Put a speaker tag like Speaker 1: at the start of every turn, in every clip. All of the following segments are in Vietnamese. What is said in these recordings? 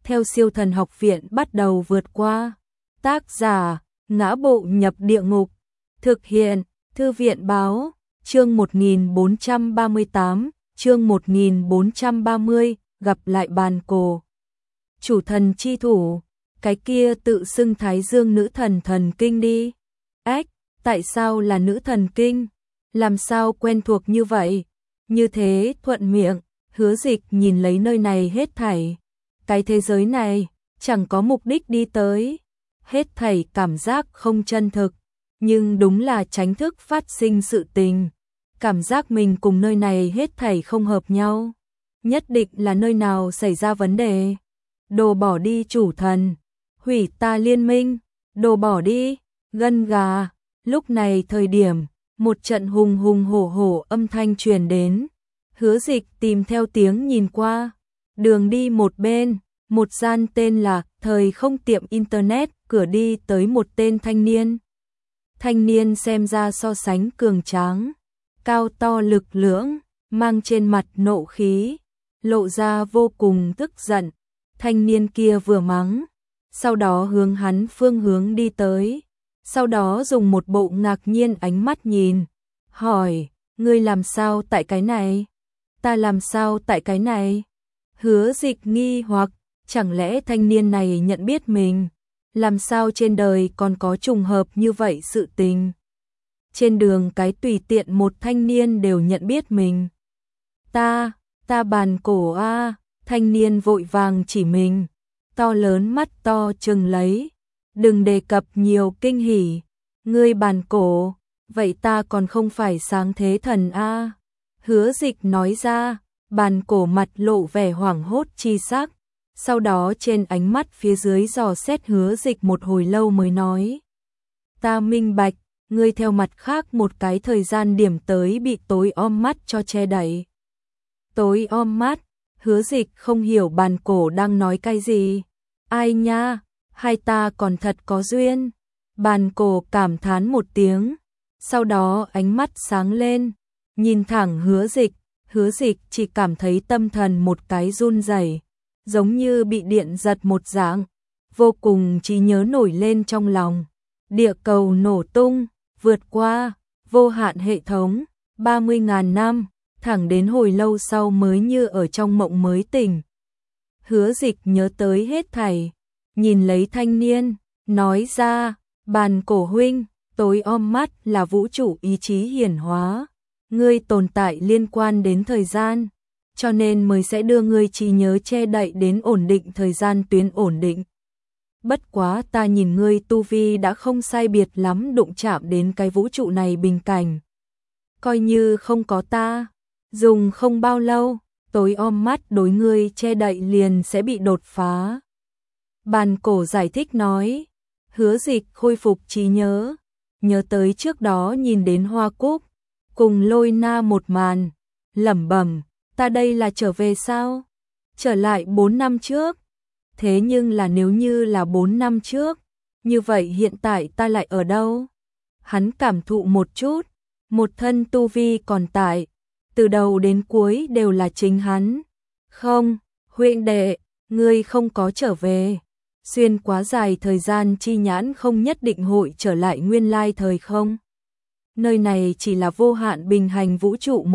Speaker 1: theo siêu thần học viện bắt đầu vượt qua. Tác giả, Ngã Bộ Nhập Địa Ngục. Thực hiện, Thư viện Báo. Chương 1438, chương 1430, gặp lại bàn cổ. Chủ thần chi thủ, cái kia tự xưng Thái Dương nữ thần thần kinh đi. Ách, tại sao là nữ thần kinh? Làm sao quen thuộc như vậy? Như thế thuận miệng, Hứa Dịch nhìn lấy nơi này hết thảy. Cái thế giới này, chẳng có mục đích đi tới. Hết thảy cảm giác không chân thực, nhưng đúng là tránh thức phát sinh sự tình. Cảm giác mình cùng nơi này hết thảy không hợp nhau. Nhất định là nơi nào xảy ra vấn đề. Đồ bỏ đi chủ thần, hủy ta liên minh, đồ bỏ đi, gân gà. Lúc này thời điểm, một trận hùng hùng hổ hổ âm thanh truyền đến. Hứa Dịch tìm theo tiếng nhìn qua, đường đi một bên, một gian tên là Thời Không tiệm internet, cửa đi tới một tên thanh niên. Thanh niên xem ra so sánh cường tráng, cao to lực lưỡng, mang trên mặt nộ khí, lộ ra vô cùng tức giận. Thanh niên kia vừa mắng, sau đó hướng hắn phương hướng đi tới, sau đó dùng một bộ ngạc nhiên ánh mắt nhìn, hỏi, ngươi làm sao tại cái này? Ta làm sao tại cái này? Hứa Dịch nghi hoặc, chẳng lẽ thanh niên này nhận biết mình? Làm sao trên đời còn có trùng hợp như vậy sự tình? Trên đường cái tùy tiện một thanh niên đều nhận biết mình. Ta bàn cổ a. Thanh niên vội vàng chỉ mình, to lớn mắt to trừng lấy. Đừng đề cập nhiều kinh hỉ. Ngươi bàn cổ, vậy ta còn không phải sáng thế thần a. Hứa Dịch nói ra, bàn cổ mặt lộ vẻ hoảng hốt chi sắc. Sau đó trên ánh mắt phía dưới dò xét Hứa Dịch một hồi lâu mới nói. Ta minh bạch, ngươi theo mặt khác một cái thời gian điểm tới bị tối om mắt cho che đậy. Tối om mắt, Hứa Dịch không hiểu bàn cổ đang nói cái gì. Ai nha, hai ta còn thật có duyên. Bàn cổ cảm thán một tiếng, sau đó ánh mắt sáng lên, nhìn thẳng Hứa Dịch. Hứa Dịch chỉ cảm thấy tâm thần một cái run rẩy, giống như bị điện giật một dạng, vô cùng trí nhớ nổi lên trong lòng. Địa cầu nổ tung, vượt qua vô hạn hệ thống, 30.000 năm, thẳng đến hồi lâu sau mới như ở trong mộng mới tỉnh. Hứa Dịch nhớ tới hết thảy, nhìn lấy thanh niên, nói ra, bàn cổ huynh, tối om mắt là vũ trụ ý chí hiển hóa. Ngươi tồn tại liên quan đến thời gian, cho nên mới sẽ đưa ngươi trí nhớ che đậy đến ổn định thời gian tuyến ổn định. Bất quá ta nhìn ngươi tu vi đã không sai biệt lắm đụng chạm đến cái vũ trụ này bình cảnh. Coi như không có ta, dùng không bao lâu, tối om mắt đối ngươi che đậy liền sẽ bị đột phá. Bàn cổ giải thích nói. Hứa Dịch khôi phục trí nhớ, nhớ tới trước đó nhìn đến hoa cúc cùng Lôi Na một màn, lẩm bẩm, ta đây là trở về sao? Trở lại 4 năm trước. Thế nhưng là nếu như là 4 năm trước, như vậy hiện tại ta lại ở đâu? Hắn cảm thụ một chút, một thân tu vi còn tại, từ đầu đến cuối đều là chính hắn. Không, huynh đệ, ngươi không có trở về. Xuyên quá dài thời gian chi nhãn không nhất định hội trở lại nguyên lai thời không. Nơi này chỉ là vô hạn bình hành vũ trụ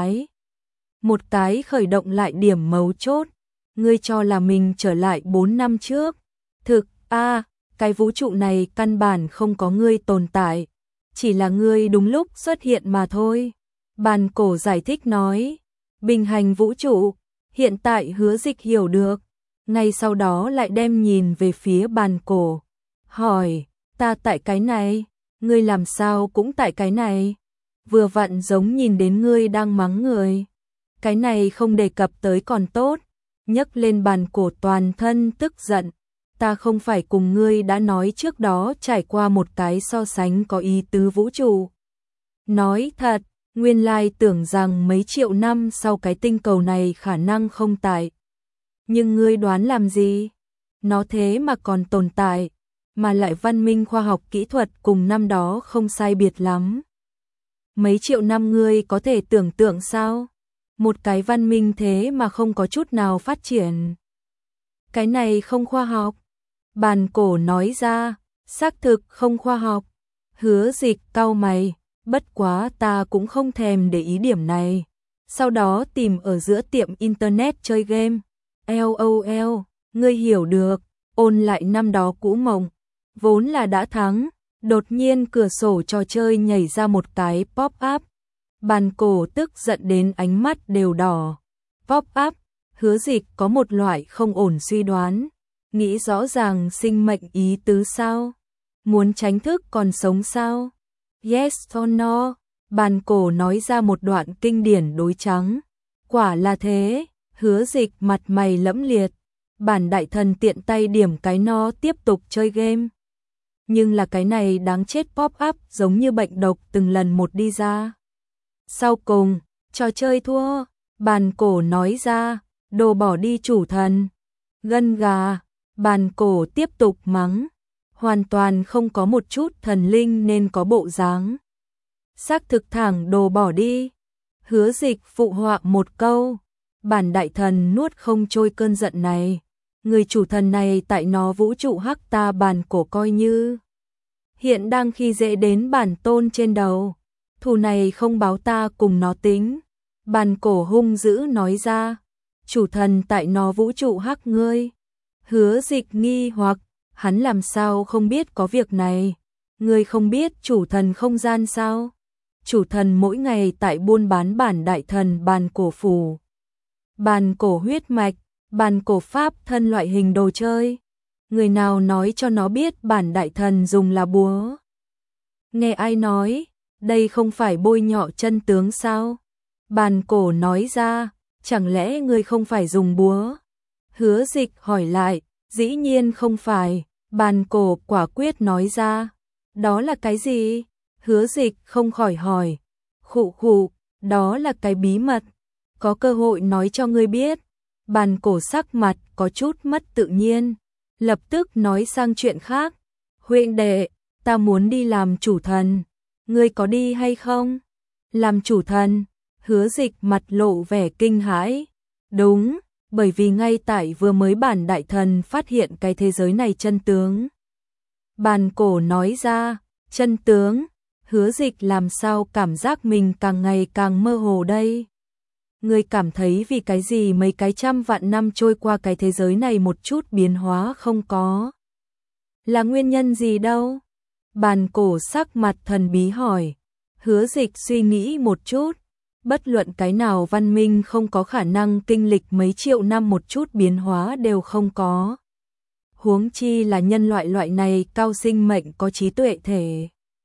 Speaker 1: một cái khởi động lại điểm mấu chốt. Ngươi cho là mình trở lại 4 năm trước. Thực, cái vũ trụ này căn bản không có ngươi tồn tại. Chỉ là ngươi đúng lúc xuất hiện mà thôi. Bàn cổ giải thích nói. Bình hành vũ trụ, hiện tại Hứa Dịch hiểu được. Ngay sau đó lại đem nhìn về phía bàn cổ. Hỏi, ta tại cái này, ngươi làm sao cũng tại cái này? Vừa vặn giống nhìn đến ngươi đang mắng người. Cái này không đề cập tới còn tốt. Nhấc lên bàn cổ toàn thân tức giận. Ta không phải cùng ngươi đã nói trước đó trải qua một cái so sánh có ý tứ vũ trụ. Nói thật, nguyên lai tưởng rằng mấy triệu năm sau cái tinh cầu này khả năng không tại. Nhưng ngươi đoán làm gì? Nó thế mà còn tồn tại, mà lại văn minh khoa học kỹ thuật cùng năm đó không sai biệt lắm. Mấy triệu năm ngươi có thể tưởng tượng sao? Một cái văn minh thế mà không có chút nào phát triển. Cái này không khoa học. Bàn cổ nói ra, xác thực không khoa học. Hứa Dịch cau mày, bất quá ta cũng không thèm để ý điểm này. Sau đó tìm ở giữa tiệm internet chơi game. LOL, ngươi hiểu được, ôn lại năm đó cũ mộng. Vốn là đã thắng, đột nhiên cửa sổ trò chơi nhảy ra một cái pop-up. Bàn cổ tức giận đến ánh mắt đều đỏ. Pop-up, Hứa Dịch có một loại không ổn suy đoán. Nghĩ rõ ràng sinh mệnh ý tứ sao? Muốn tránh thức còn sống sao? Yes or no? Bàn cổ nói ra một đoạn kinh điển đối trắng. Quả là thế, Hứa Dịch mặt mày lẫm liệt. Bản đại thần tiện tay điểm cái no tiếp tục chơi game. Nhưng là cái này đáng chết pop-up giống như bệnh độc từng lần một đi ra. Sau cùng, trò chơi thua, bàn cổ nói ra, đồ bỏ đi chủ thần. Gân gà, bàn cổ tiếp tục mắng. Hoàn toàn không có một chút thần linh nên có bộ dáng. Xác thực thẳng đồ bỏ đi. Hứa Dịch phụ họa một câu. Bản đại thần nuốt không trôi cơn giận này. Người chủ thần này tại nó vũ trụ hắc ta bàn cổ coi như hiện đang khi dễ đến bản tôn trên đầu. Thù này không báo ta cùng nó tính. Bàn cổ hung dữ nói ra. Chủ thần tại nó vũ trụ hắc ngươi. Hứa Dịch nghi hoặc, hắn làm sao không biết có việc này. Ngươi không biết chủ thần không gian sao? Chủ thần mỗi ngày tại buôn bán bản đại thần bàn cổ phủ. Bàn cổ huyết mạch, bàn cổ pháp thân loại hình đồ chơi. Người nào nói cho nó biết bản đại thần dùng là búa? Nghe ai nói, đây không phải bôi nhọ chân tướng sao? Bàn cổ nói ra, chẳng lẽ ngươi không phải dùng búa? Hứa Dịch hỏi lại, dĩ nhiên không phải. Bàn cổ quả quyết nói ra, đó là cái gì? Hứa Dịch không khỏi hỏi, khụ khụ, đó là cái bí mật, có cơ hội nói cho ngươi biết. Bàn cổ sắc mặt có chút mất tự nhiên, lập tức nói sang chuyện khác. Huynh đệ, ta muốn đi làm chủ thần, ngươi có đi hay không? Làm chủ thần? Hứa Dịch mặt lộ vẻ kinh hãi. Đúng, bởi vì ngay tại vừa mới bản đại thần phát hiện cái thế giới này chân tướng. Bàn cổ nói ra, chân tướng? Hứa Dịch làm sao cảm giác mình càng ngày càng mơ hồ đây? Ngươi cảm thấy vì cái gì mấy cái trăm vạn năm trôi qua cái thế giới này một chút biến hóa không có? Là nguyên nhân gì đâu? Bàn cổ sắc mặt thần bí hỏi. Hứa Dịch suy nghĩ một chút. Bất luận cái nào văn minh không có khả năng kinh lịch mấy triệu năm một chút biến hóa đều không có. Huống chi là nhân loại loại này cao sinh mệnh có trí tuệ thể.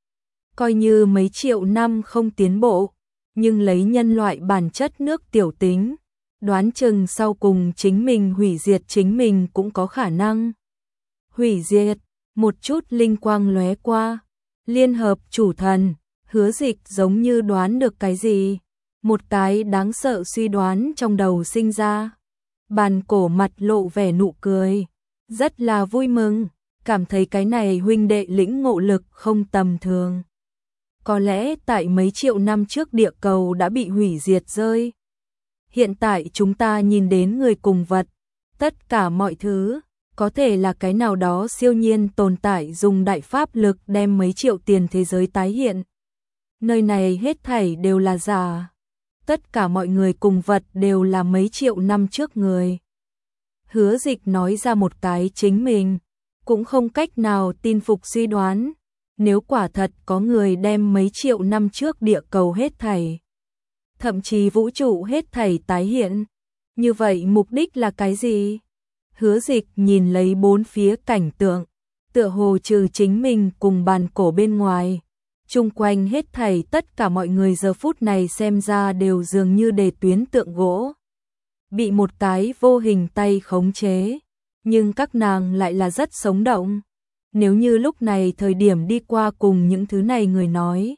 Speaker 1: Coi như mấy triệu năm không tiến bộ, nhưng lấy nhân loại bản chất nước tiểu tính, đoán chừng sau cùng chính mình hủy diệt chính mình cũng có khả năng. Hủy diệt, một chút linh quang lóe qua, liên hợp chủ thần, Hứa Dịch giống như đoán được cái gì. Một cái đáng sợ suy đoán trong đầu sinh ra. Bàn cổ mặt lộ vẻ nụ cười, rất là vui mừng, cảm thấy cái này huynh đệ lĩnh ngộ lực không tầm thường. Có lẽ tại mấy triệu năm trước địa cầu đã bị hủy diệt rơi. Hiện tại chúng ta nhìn đến người cùng vật, tất cả mọi thứ, có thể là cái nào đó siêu nhiên tồn tại dùng đại pháp lực đem mấy triệu tiền thế giới tái hiện. Nơi này hết thảy đều là giả. Tất cả mọi người cùng vật đều là mấy triệu năm trước người. Hứa Dịch nói ra một cái chính mình cũng không cách nào tin phục suy đoán. Nếu quả thật có người đem mấy triệu năm trước địa cầu hết thảy, thậm chí vũ trụ hết thảy tái hiện, như vậy mục đích là cái gì? Hứa Dịch nhìn lấy bốn phía cảnh tượng, tựa hồ trừ chính mình cùng bàn cổ bên ngoài. Chung quanh hết thảy tất cả mọi người giờ phút này xem ra đều dường như đề tuyến tượng gỗ. Bị một cái vô hình tay khống chế. Nhưng các nàng lại là rất sống động. Nếu như lúc này thời điểm đi qua cùng những thứ này người nói.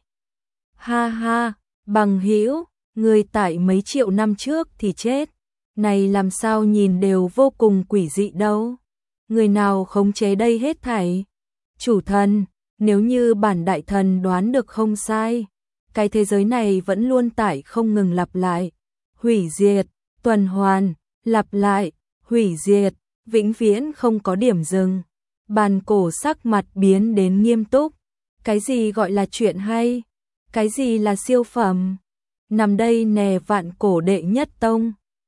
Speaker 1: Ha ha, bằng hữu, người tại mấy triệu năm trước thì chết. Này làm sao nhìn đều vô cùng quỷ dị đâu. Người nào khống chế đây hết thảy? Chủ thần. Nếu như bản đại thần đoán được không sai, cái thế giới này vẫn luôn tại không ngừng lặp lại, hủy diệt, tuần hoàn, lặp lại, hủy diệt, vĩnh viễn không có điểm dừng. Bàn cổ sắc mặt biến đến nghiêm túc. Cái gì gọi là chuyện hay? Cái gì là siêu phẩm? Nằm đây nè, Vạn Cổ đệ nhất tông.